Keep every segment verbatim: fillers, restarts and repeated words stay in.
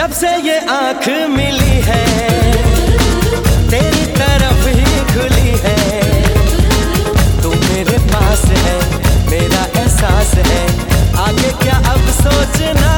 जब से ये आँख मिली है तेरी तरफ ही खुली है। तू मेरे पास है, मेरा एहसास है, आगे क्या अब सोचना।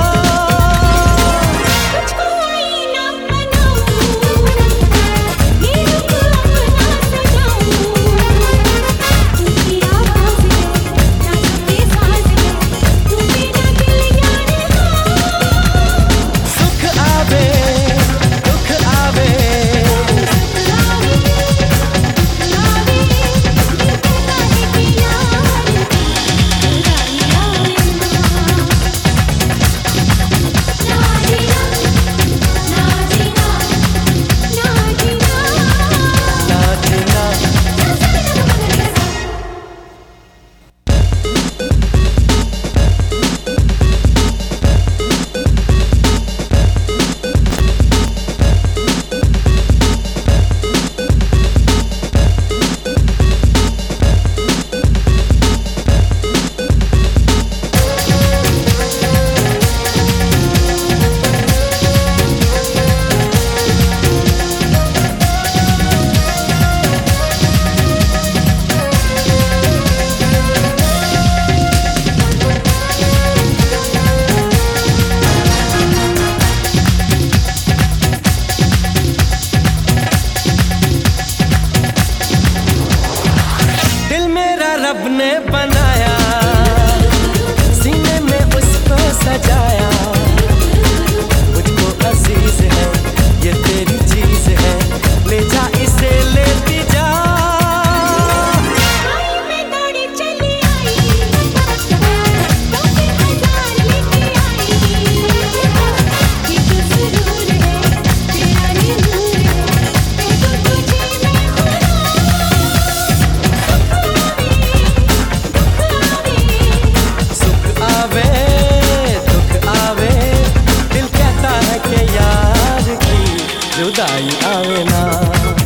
रब ने बनाया, सीने में उसको सजाया, मुझको अजीज है ये तेरी चीज है, ले जा इसे लेती जा। मैं दौड़ी चली आई, तो फिर हजार लेके आई, ये तो सुरूर है तेरा नूर है, देखो तुझे मैं खुदा। आवे दुख आवे, दिल कहता है कि यार की जुदाई आवे ना।